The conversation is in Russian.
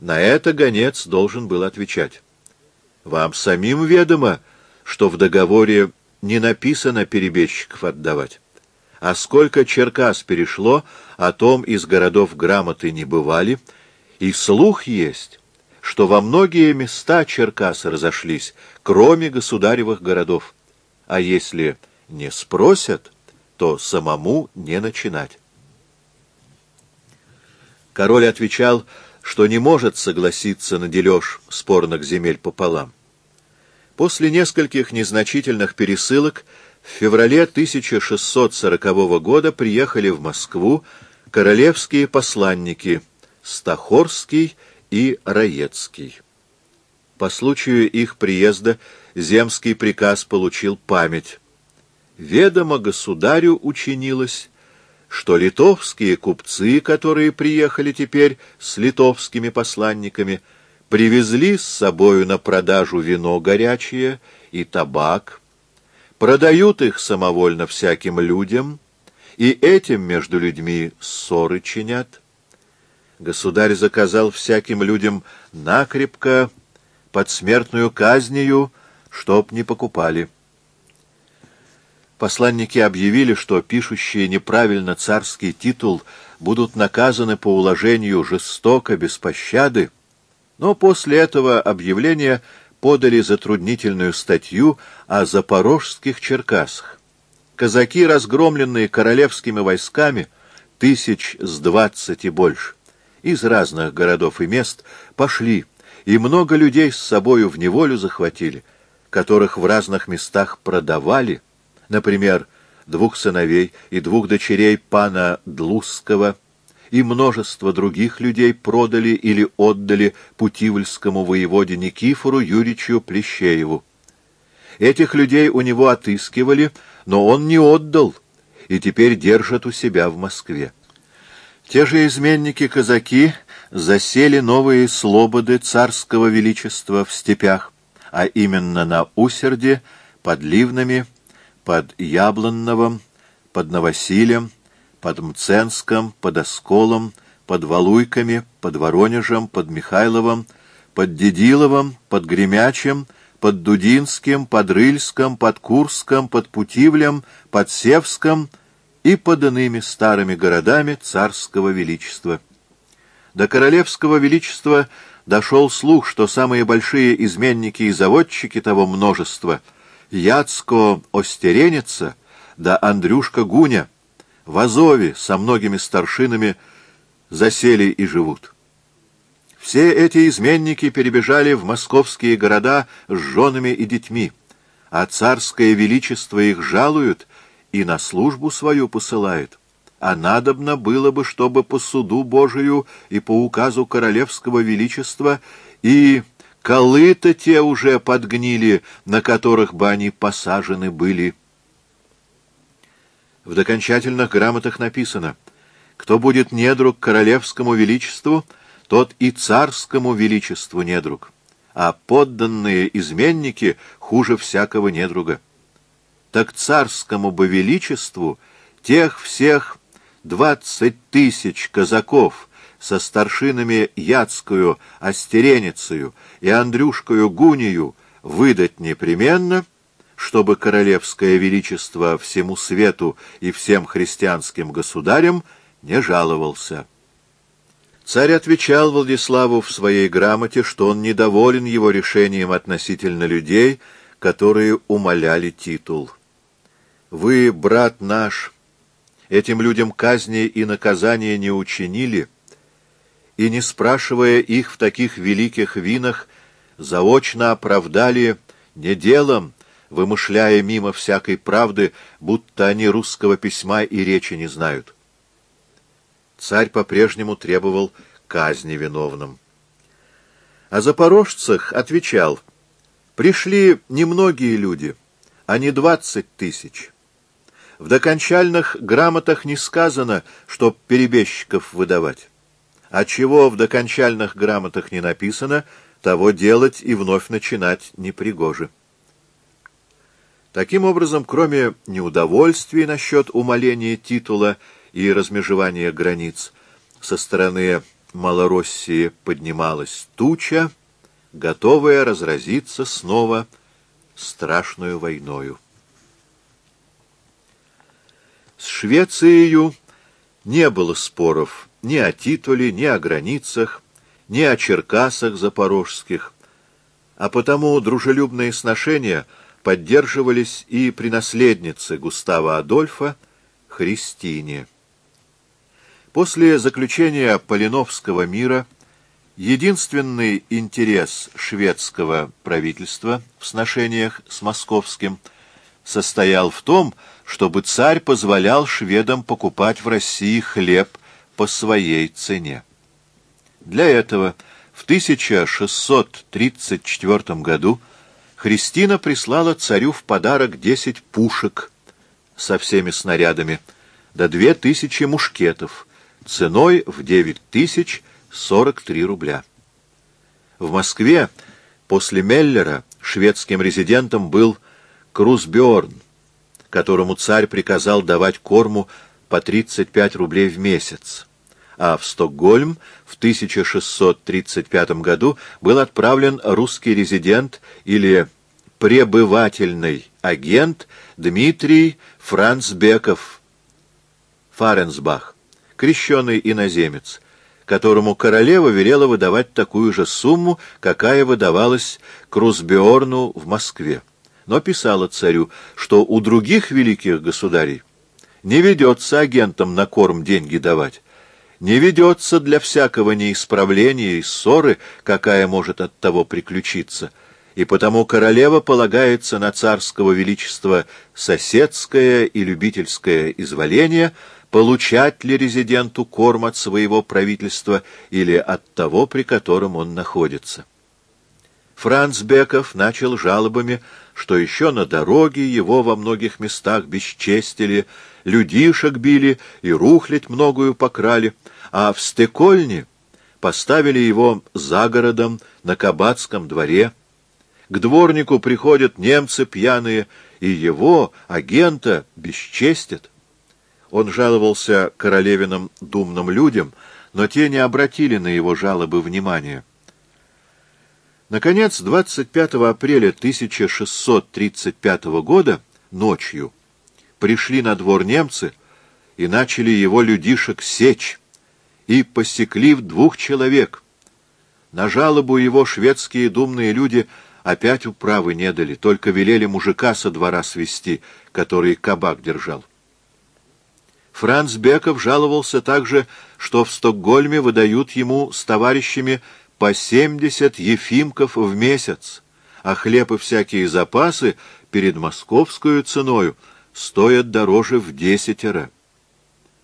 На это гонец должен был отвечать: «Вам самим ведомо, что в договоре не написано перебежчиков отдавать. А сколько Черкас перешло, о том из городов грамоты не бывали, и слух есть, что во многие места Черкасы разошлись, кроме государевых городов. А если не спросят, то самому не начинать». Король отвечал, что не может согласиться на дележ спорных земель пополам. После нескольких незначительных пересылок в феврале 1640 года приехали в Москву королевские посланники Стахорский и Раецкий. По случаю их приезда земский приказ получил память. Ведомо государю учинилось, что литовские купцы, которые приехали теперь с литовскими посланниками, привезли с собою на продажу вино горячее и табак, продают их самовольно всяким людям, и этим между людьми ссоры чинят. Государь заказал всяким людям накрепко под смертную казнью, чтоб не покупали. Посланники объявили, что пишущие неправильно царский титул будут наказаны по уложению жестоко, без пощады, но после этого объявления подали затруднительную статью о запорожских Черкасах. Казаки, разгромленные королевскими войсками, 20 и больше, из разных городов и мест, пошли, и много людей с собою в неволю захватили, которых в разных местах продавали, например, 2 сыновей и 2 дочерей пана Длузского, и множество других людей продали или отдали путивльскому воеводе Никифору Юрьевичу Плещееву. Этих людей у него отыскивали, но он не отдал, и теперь держат у себя в Москве. Те же изменники-казаки засели новые слободы царского величества в степях, а именно на Усерде, под Ливнами, под Яблонновым, под Новосилем, под Мценском, под Осколом, под Валуйками, под Воронежем, под Михайловым, под Дедиловым, под Гремячем, под Дудинским, под Рыльском, под Курском, под Путивлем, под Севском и под иными старыми городами царского величества. До королевского величества дошел слух, что самые большие изменники и заводчики того множества — Яцко-Остереница да Андрюшка Гуня — в Азове со многими старшинами засели и живут. Все эти изменники перебежали в московские города с женами и детьми, а царское величество их жалуют и на службу свою посылает. А надобно было бы, чтобы по суду Божию и по указу королевского величества и колы-то те уже подгнили, на которых бы они посажены были. В докончательных грамотах написано: кто будет недруг королевскому величеству, тот и царскому величеству недруг, а подданные изменники хуже всякого недруга. Так царскому бы величеству тех всех 20 000 казаков со старшинами Яцкую, Остереницею и Андрюшкою Гунию выдать непременно, чтобы королевское величество всему свету и всем христианским государям не жаловался. Царь отвечал Владиславу в своей грамоте, что он недоволен его решением относительно людей, которые умаляли титул. «Вы, брат наш, этим людям казни и наказания не учинили, и, не спрашивая их в таких великих винах, заочно оправдали не делом, вымышляя мимо всякой правды, будто они русского письма и речи не знают». Царь по-прежнему требовал казни виновным. О запорожцах отвечал: пришли немногие люди, а не 20 000. В докончальных грамотах не сказано, чтоб перебежчиков выдавать. А чего в докончальных грамотах не написано, того делать и вновь начинать непригоже. Таким образом, кроме неудовольствий насчет умаления титула и размежевания границ со стороны Малороссии поднималась туча, готовая разразиться снова страшную войною. С Швецией не было споров ни о титуле, ни о границах, ни о Черкасах запорожских, а потому дружелюбные сношения поддерживались и при наследнице Густава Адольфа Христине. После заключения Полиновского мира единственный интерес шведского правительства в сношениях с московским состоял в том, чтобы царь позволял шведам покупать в России хлеб по своей цене. Для этого в 1634 году Христина прислала царю в подарок 10 пушек со всеми снарядами, да 2000 мушкетов, ценой в 9043 рубля. В Москве после Меллера шведским резидентом был Крузбьорн, которому царь приказал давать корму по 35 рублей в месяц, а в Стокгольм в 1635 году был отправлен русский резидент или пребывательный агент Дмитрий Францбеков Фаренсбах, крещеный иноземец, которому королева велела выдавать такую же сумму, какая выдавалась Крузбьорну в Москве, но писала царю, что у других великих государей не ведется агентам на корм деньги давать, не ведется для всякого неисправления и ссоры, какая может от того приключиться, и потому королева полагается на царского величества соседское и любительское изволение, получать ли резиденту корм от своего правительства или от того, при котором он находится. Францбеков начал жалобами, что еще на дороге его во многих местах бесчестили, людишек били и рухлядь многою покрали, а в Стекольне поставили его за городом на кабацком дворе. К дворнику приходят немцы пьяные, и его, агента, бесчестят. Он жаловался королевиным думным людям, но те не обратили на его жалобы внимания. Наконец, 25 апреля 1635 года ночью пришли на двор немцы и начали его людишек сечь, и посекли 2 человек. На жалобу его шведские думные люди опять управы не дали, только велели мужика со двора свести, который кабак держал. Францбеков жаловался также, что в Стокгольме выдают ему с товарищами по 70 ефимков в месяц, а хлеб и всякие запасы перед московскую ценою стоят дороже в 10.